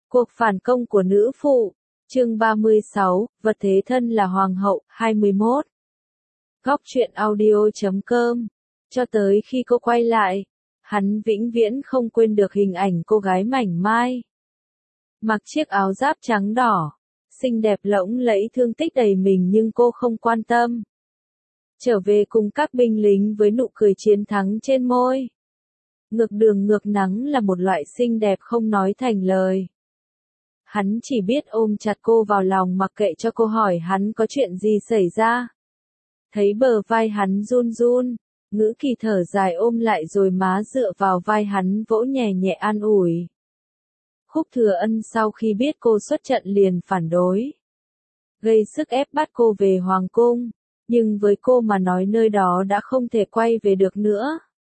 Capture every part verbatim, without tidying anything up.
Cuộc phản công của nữ phụ. Chương ba mươi sáu, vật thế thân là hoàng hậu, hai mươi mốt. Góc truyện audio chấm com. Cho tới khi cô quay lại, hắn vĩnh viễn không quên được hình ảnh cô gái mảnh mai. Mặc chiếc áo giáp trắng đỏ, xinh đẹp lộng lẫy, thương tích đầy mình nhưng cô không quan tâm. Trở về cùng các binh lính với nụ cười chiến thắng trên môi. Ngược đường ngược nắng là một loại xinh đẹp không nói thành lời. Hắn chỉ biết ôm chặt cô vào lòng mặc kệ cho cô hỏi hắn có chuyện gì xảy ra. Thấy bờ vai hắn run run, Ngữ Kỳ thở dài ôm lại rồi má dựa vào vai hắn vỗ nhẹ nhẹ an ủi. Khúc Thừa Ân sau khi biết cô xuất trận liền phản đối, gây sức ép bắt cô về hoàng cung, nhưng với cô mà nói nơi đó đã không thể quay về được nữa.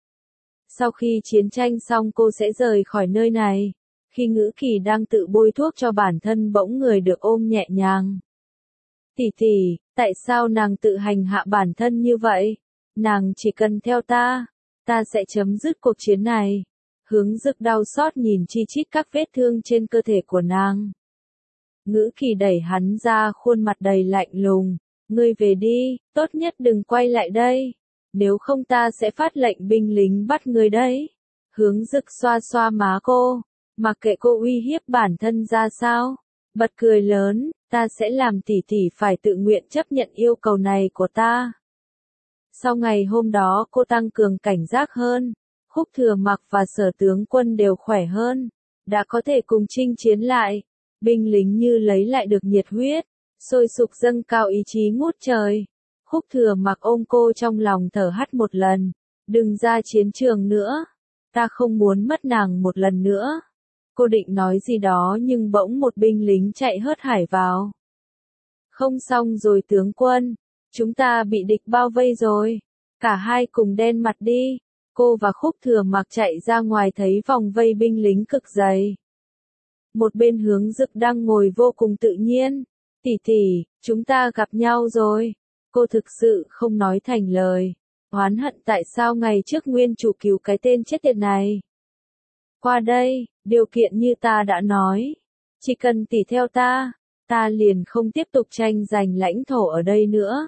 Sau khi chiến tranh xong cô sẽ rời khỏi nơi này. Khi Ngữ Kỳ đang tự bôi thuốc cho bản thân bỗng người được ôm nhẹ nhàng. Tỷ tỷ, tại sao nàng tự hành hạ bản thân như vậy? Nàng chỉ cần theo ta, ta sẽ chấm dứt cuộc chiến này. Hướng Dực đau xót nhìn chi chít các vết thương trên cơ thể của nàng. Ngữ Kỳ đẩy hắn ra, khuôn mặt đầy lạnh lùng. Ngươi về đi, tốt nhất đừng quay lại đây. Nếu không ta sẽ phát lệnh binh lính bắt ngươi đấy. Hướng Dực xoa xoa má cô. Mặc kệ cô uy hiếp bản thân ra sao, bật cười lớn, ta sẽ làm tỷ tỷ phải tự nguyện chấp nhận yêu cầu này của ta. Sau ngày hôm đó cô tăng cường cảnh giác hơn, Khúc Thừa Mặc và Sở tướng quân đều khỏe hơn, đã có thể cùng chinh chiến lại, binh lính như lấy lại được nhiệt huyết, sôi sục dâng cao ý chí ngút trời. Khúc Thừa Mặc ôm cô trong lòng thở hắt một lần, đừng ra chiến trường nữa, ta không muốn mất nàng một lần nữa. Cô định nói gì đó nhưng bỗng một binh lính chạy hớt hải vào. Không xong rồi tướng quân, chúng ta bị địch bao vây rồi. Cả hai cùng đen mặt đi. Cô và Khúc Thừa Mặc chạy ra ngoài thấy vòng vây binh lính cực dày. Một bên Hướng Dực đang ngồi vô cùng tự nhiên. Tỷ tỷ, chúng ta gặp nhau rồi. Cô thực sự không nói thành lời. Oán hận tại sao ngày trước nguyên chủ cứu cái tên chết tiệt này. Qua đây, điều kiện như ta đã nói. Chỉ cần tỷ theo ta, ta liền không tiếp tục tranh giành lãnh thổ ở đây nữa.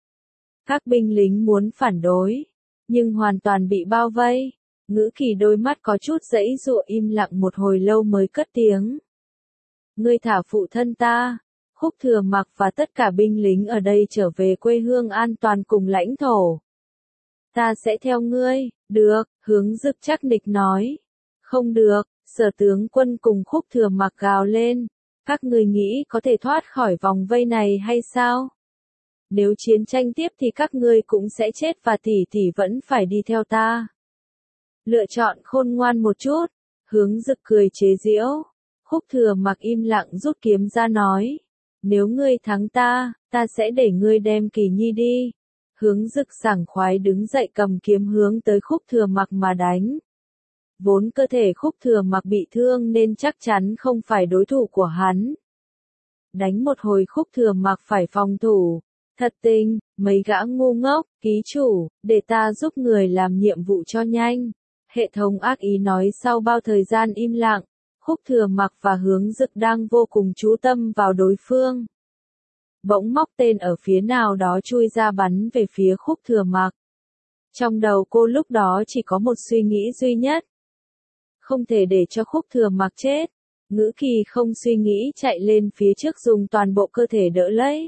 Các binh lính muốn phản đối, nhưng hoàn toàn bị bao vây. Ngữ Kỳ đôi mắt có chút giãy giụa im lặng một hồi lâu mới cất tiếng. Ngươi thả phụ thân ta, Khúc Thừa Mặc và tất cả binh lính ở đây trở về quê hương an toàn cùng lãnh thổ. Ta sẽ theo ngươi, được, Hướng Dực chắc nịch nói. Không được, Sở tướng quân cùng Khúc Thừa Mặc gào lên. Các ngươi nghĩ có thể thoát khỏi vòng vây này hay sao? Nếu chiến tranh tiếp thì các ngươi cũng sẽ chết và tỷ tỷ vẫn phải đi theo ta. Lựa chọn khôn ngoan một chút. Hướng Dực cười chế giễu. Khúc Thừa Mặc im lặng rút kiếm ra nói. Nếu ngươi thắng ta, ta sẽ để ngươi đem Kỳ Nhi đi. Hướng Dực sảng khoái đứng dậy cầm kiếm hướng tới Khúc Thừa Mặc mà đánh. Vốn cơ thể Khúc Thừa Mặc bị thương nên chắc chắn không phải đối thủ của hắn. Đánh một hồi Khúc Thừa Mặc phải phòng thủ. Thật tình, mấy gã ngu ngốc, ký chủ, để ta giúp người làm nhiệm vụ cho nhanh. Hệ thống ác ý nói sau bao thời gian im lặng, Khúc Thừa Mặc và Hướng Dực đang vô cùng chú tâm vào đối phương. Bỗng móc tên ở phía nào đó chui ra bắn về phía Khúc Thừa Mặc. Trong đầu cô lúc đó chỉ có một suy nghĩ duy nhất. Không thể để cho Khúc Thừa Mặc chết. Ngữ Kỳ không suy nghĩ chạy lên phía trước dùng toàn bộ cơ thể đỡ lấy.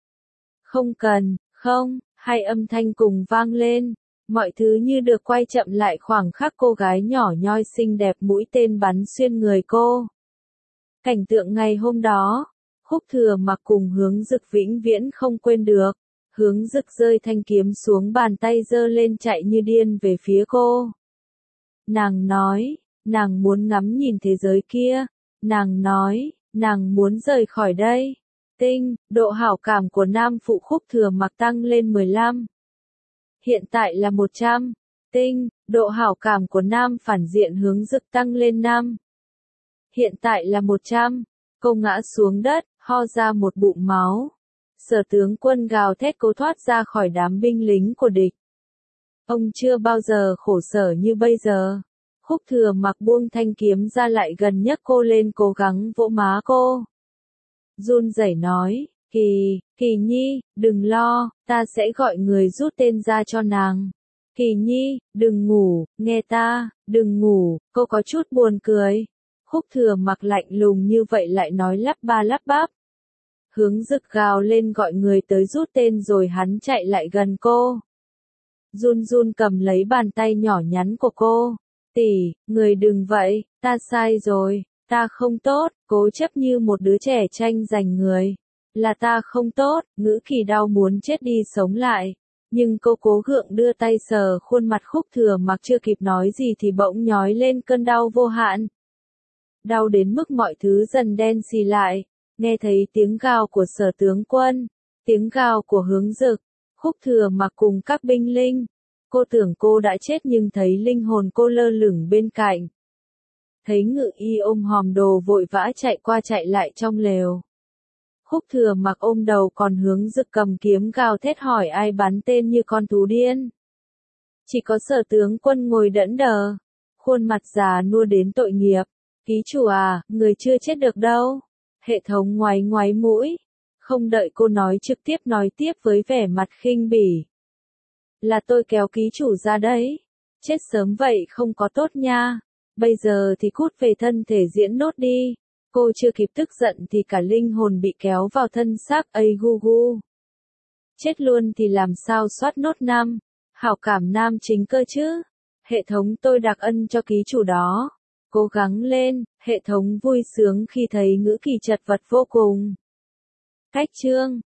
Không cần, không, hai âm thanh cùng vang lên. Mọi thứ như được quay chậm lại khoảng khắc cô gái nhỏ nhoi xinh đẹp mũi tên bắn xuyên người cô. Cảnh tượng ngày hôm đó, Khúc Thừa Mặc cùng Hướng Dực vĩnh viễn không quên được. Hướng Dực rơi thanh kiếm xuống, bàn tay giơ lên chạy như điên về phía cô. Nàng nói, nàng muốn ngắm nhìn thế giới kia. Nàng nói, nàng muốn rời khỏi đây. Tinh, độ hảo cảm của nam phụ Khúc Thừa Mặc tăng lên mười lăm. Hiện tại là một trăm. Tinh, độ hảo cảm của nam phản diện Hướng Dực tăng lên năm. Hiện tại là một trăm. Cô ngã xuống đất, ho ra một bụng máu. Sở tướng quân gào thét cố thoát ra khỏi đám binh lính của địch. Ông chưa bao giờ khổ sở như bây giờ. Khúc Thừa Mặc buông thanh kiếm ra lại gần nhấc cô lên cố gắng vỗ má cô. Run rẩy nói, Kỳ, Kỳ Nhi, đừng lo, ta sẽ gọi người rút tên ra cho nàng. Kỳ Nhi, đừng ngủ, nghe ta, đừng ngủ, cô có chút buồn cười. Khúc Thừa Mặc lạnh lùng như vậy lại nói lắp ba lắp bắp. Hướng Dực gào lên gọi người tới rút tên rồi hắn chạy lại gần cô. Run run cầm lấy bàn tay nhỏ nhắn của cô. Tỷ, người đừng vậy, ta sai rồi, ta không tốt, cố chấp như một đứa trẻ tranh giành người. Là ta không tốt, Ngữ Kỳ đau muốn chết đi sống lại. Nhưng cô cố gượng đưa tay sờ khuôn mặt Khúc Thừa Mặc chưa kịp nói gì thì bỗng nhói lên cơn đau vô hạn. Đau đến mức mọi thứ dần đen xì lại, nghe thấy tiếng gào của Sở tướng quân, tiếng gào của Hướng Dực, Khúc Thừa Mặc cùng các binh linh. Cô tưởng cô đã chết nhưng thấy linh hồn cô lơ lửng bên cạnh. Thấy Ngự Y ôm hòm đồ vội vã chạy qua chạy lại trong lều. Khúc Thừa Mặc ôm đầu còn Hướng Dực cầm kiếm gào thét hỏi ai bắn tên như con thú điên. Chỉ có Sở tướng quân ngồi đẫn đờ, khuôn mặt già nua đến tội nghiệp. Ký chủ à, người chưa chết được đâu. Hệ thống ngoáy ngoáy mũi. Không đợi cô nói trực tiếp nói tiếp với vẻ mặt khinh bỉ. Là tôi kéo ký chủ ra đấy. Chết sớm vậy không có tốt nha. Bây giờ thì cút về thân thể diễn nốt đi. Cô chưa kịp tức giận thì cả linh hồn bị kéo vào thân xác ấy gu gu. Chết luôn thì làm sao soát nốt năm. Hảo cảm nam chính cơ chứ. Hệ thống tôi đặc ân cho ký chủ đó. Cố gắng lên, hệ thống vui sướng khi thấy Ngữ Kỳ chật vật vô cùng. Cách chương